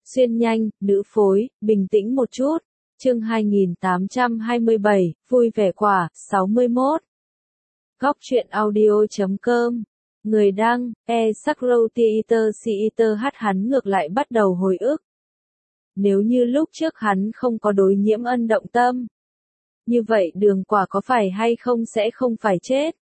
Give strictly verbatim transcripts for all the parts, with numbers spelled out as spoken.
Xuyên nhanh, nữ phối, bình tĩnh một chút. Chương hai nghìn tám trăm hai mươi bảy, vui vẻ quả, sáu mươi mốt. Góc truyện audio chấm com. Người đăng, e Sakro Theater Theater hát hắn ngược lại bắt đầu hồi ức. Nếu như lúc trước hắn không có đối Nhiễm Ân động tâm, như vậy Đường Quả có phải hay không sẽ không phải chết.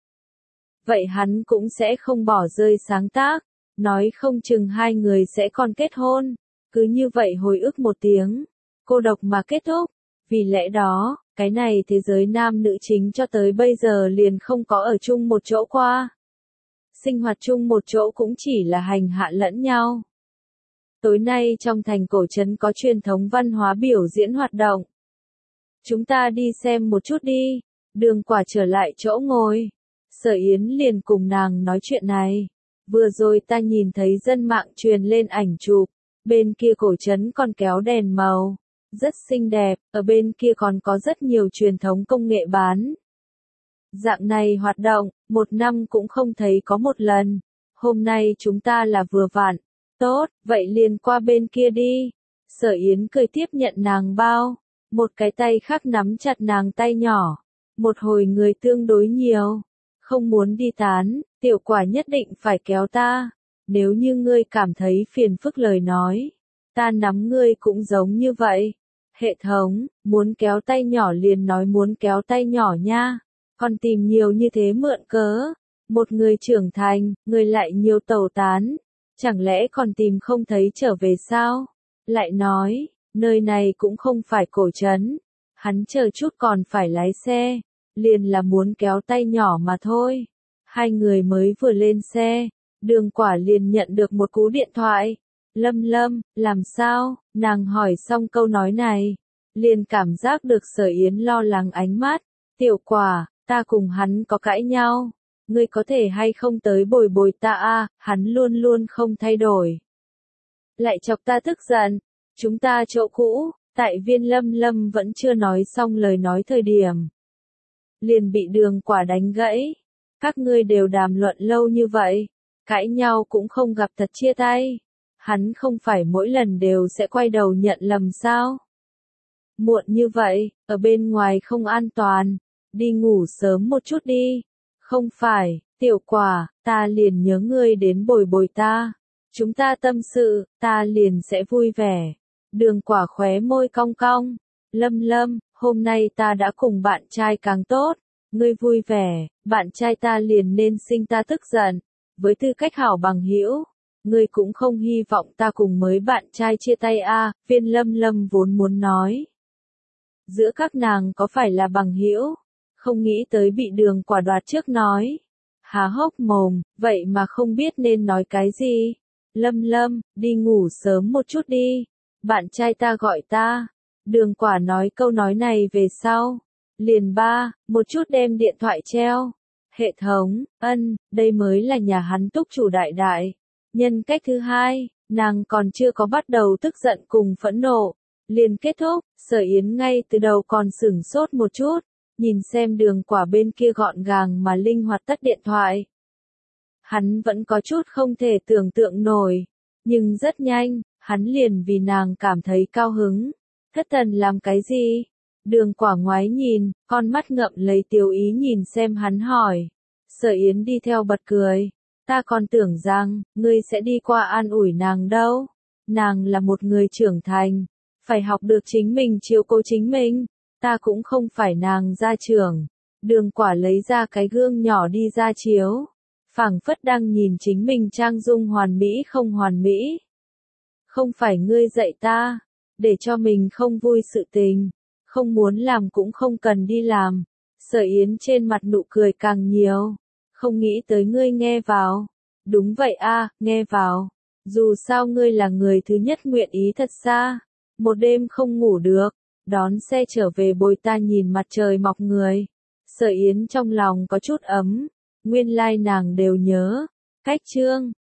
Vậy hắn cũng sẽ không bỏ rơi sáng tác, nói không chừng hai người sẽ còn kết hôn. Cứ như vậy hồi ức một tiếng, cô độc mà kết thúc. Vì lẽ đó, cái này thế giới nam nữ chính cho tới bây giờ liền không có ở chung một chỗ qua. Sinh hoạt chung một chỗ cũng chỉ là hành hạ lẫn nhau. Tối nay trong thành cổ trấn có truyền thống văn hóa biểu diễn hoạt động. Chúng ta đi xem một chút đi. Đường Quả trở lại chỗ ngồi. Sở Yến liền cùng nàng nói chuyện này. Vừa rồi ta nhìn thấy dân mạng truyền lên ảnh chụp. Bên kia cổ trấn còn kéo đèn màu. Rất xinh đẹp, ở bên kia còn có rất nhiều truyền thống công nghệ bán. Dạng này hoạt động, một năm cũng không thấy có một lần. Hôm nay chúng ta là vừa vặn. Tốt, vậy liền qua bên kia đi. Sở Yến cười tiếp nhận nàng bao. Một cái tay khác nắm chặt nàng tay nhỏ. Một hồi người tương đối nhiều. Không muốn đi tán, Tiểu Quả nhất định phải kéo ta. Nếu như ngươi cảm thấy phiền phức lời nói, ta nắm ngươi cũng giống như vậy. Hệ thống, muốn kéo tay nhỏ liền nói muốn kéo tay nhỏ nha. Còn tìm nhiều như thế mượn cớ. Một người trưởng thành, người lại nhiều tẩu tán. Chẳng lẽ còn tìm không thấy trở về sao? Lại nói, nơi này cũng không phải cổ trấn. Hắn chờ chút còn phải lái xe. Liền là muốn kéo tay nhỏ mà thôi. Hai người mới vừa lên xe. Đường Quả liền nhận được một cú điện thoại. Lâm Lâm, làm sao? Nàng hỏi xong câu nói này. Liền cảm giác được Sở Yến lo lắng ánh mắt. Tiểu Quả, ta cùng hắn có cãi nhau. Ngươi có thể hay không tới bồi bồi ta a? Hắn luôn luôn không thay đổi. Lại chọc ta tức giận. Chúng ta chỗ cũ, tại viên Lâm Lâm vẫn chưa nói xong lời nói thời điểm. Liền bị Đường Quả đánh gãy. Các ngươi đều đàm luận lâu như vậy. Cãi nhau cũng không gặp thật chia tay. Hắn không phải mỗi lần đều sẽ quay đầu nhận lầm sao? Muộn như vậy, ở bên ngoài không an toàn. Đi ngủ sớm một chút đi. Không phải, Tiểu Quả, ta liền nhớ ngươi đến bồi bồi ta. Chúng ta tâm sự, ta liền sẽ vui vẻ. Đường Quả khóe môi cong cong. Lâm Lâm, hôm nay ta đã cùng bạn trai càng tốt. Ngươi vui vẻ, bạn trai ta liền nên sinh ta tức giận. Với tư cách hảo bằng hữu, ngươi cũng không hy vọng ta cùng mới bạn trai chia tay a? À, viên Lâm Lâm vốn muốn nói. Giữa các nàng có phải là bằng hữu? Không nghĩ tới bị Đường Quả đoạt trước nói. Há hốc mồm, vậy mà không biết nên nói cái gì. Lâm Lâm, đi ngủ sớm một chút đi. Bạn trai ta gọi ta. Đường Quả nói câu nói này về sau. Liền ba, một chút đem điện thoại treo. Hệ thống, ân, đây mới là nhà hắn túc chủ đại đại. Nhân cách thứ hai, nàng còn chưa có bắt đầu tức giận cùng phẫn nộ. Liền kết thúc, Sở Yến ngay từ đầu còn sửng sốt một chút. Nhìn xem Đường Quả bên kia gọn gàng mà linh hoạt tắt điện thoại. Hắn vẫn có chút không thể tưởng tượng nổi. Nhưng rất nhanh, hắn liền vì nàng cảm thấy cao hứng. Thất thần làm cái gì? Đường Quả ngoái nhìn, con mắt ngậm lấy tiêu ý nhìn xem hắn hỏi. Sở Yến đi theo bật cười. Ta còn tưởng rằng, ngươi sẽ đi qua an ủi nàng đâu. Nàng là một người trưởng thành. Phải học được chính mình chiếu cố chính mình. Ta cũng không phải nàng gia trưởng. Đường Quả lấy ra cái gương nhỏ đi ra chiếu. Phảng phất đang nhìn chính mình trang dung hoàn mỹ không hoàn mỹ. Không phải ngươi dạy ta. Để cho mình không vui sự tình. Không muốn làm cũng không cần đi làm. Sở Yến trên mặt nụ cười càng nhiều. Không nghĩ tới ngươi nghe vào. Đúng vậy a, nghe vào. Dù sao ngươi là người thứ nhất nguyện ý thật xa. Một đêm không ngủ được. Đón xe trở về bồi ta nhìn mặt trời mọc người. Sở Yến trong lòng có chút ấm. Nguyên lai like nàng đều nhớ. Cách chương,